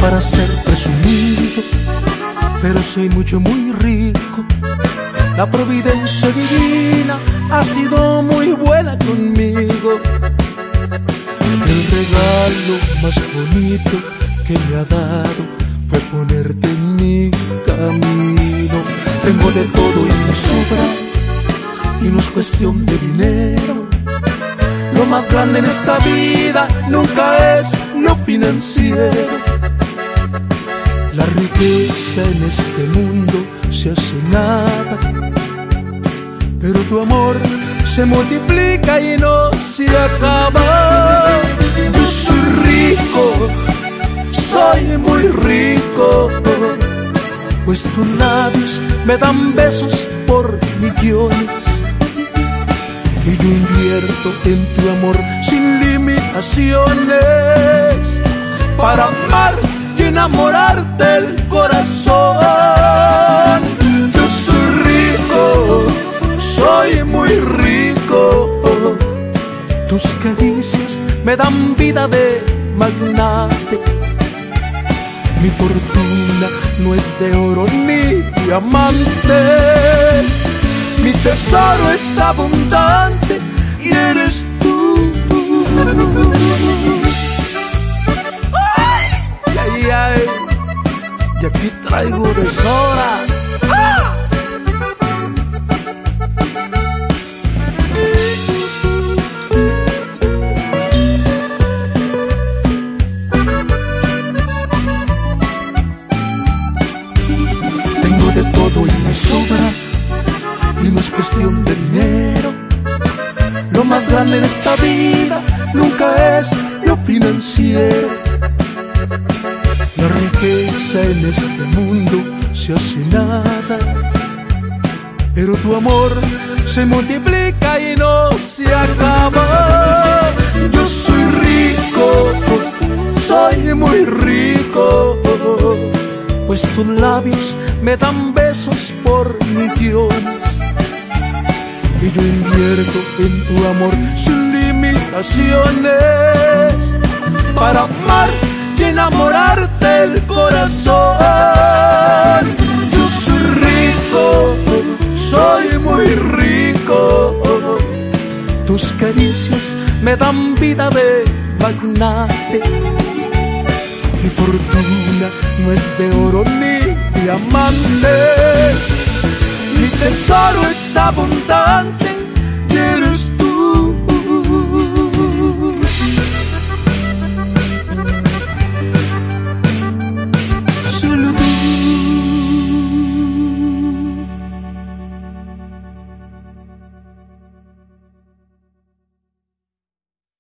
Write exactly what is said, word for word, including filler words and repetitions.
para ser presumido, pero soy mucho, muy rico. La providencia divina ha sido muy buena conmigo. El regalo más bonito que me ha dado fue ponerte en mi camino. Tengo de todo y me sobra, y no es cuestión de dinero. Lo más grande en esta vida nunca es lo financiero. La riqueza en este mundo se hace nada, pero tu amor se multiplica y no se acaba. Yo soy rico, soy muy rico, pues tus labios me dan besos por millones. Y yo invierto en tu amor sin limitaciones, para amar y enamorarte el corazón. Yo soy rico, soy muy rico, tus caricias me dan vida de magnate. Mi fortuna no es de oro ni diamantes, mi tesoro es abundante y eres tú. Ay, ay, ay, y aquí traigo de sobra. ¡Ah! Tengo de todo y me sobra, y no es cuestión de dinero. Lo más grande en esta vida nunca es lo financiero. La riqueza en este mundo se hace nada, pero tu amor se multiplica y no se acaba. Yo soy rico, soy muy rico, pues tus labios me dan besos por millones. Y yo invierto en tu amor sin limitaciones, para amar y enamorarte el corazón. Yo soy rico, soy muy rico, tus caricias me dan vida de magnate. Mi fortuna no es de oro ni diamantes, mi tesoro es abundante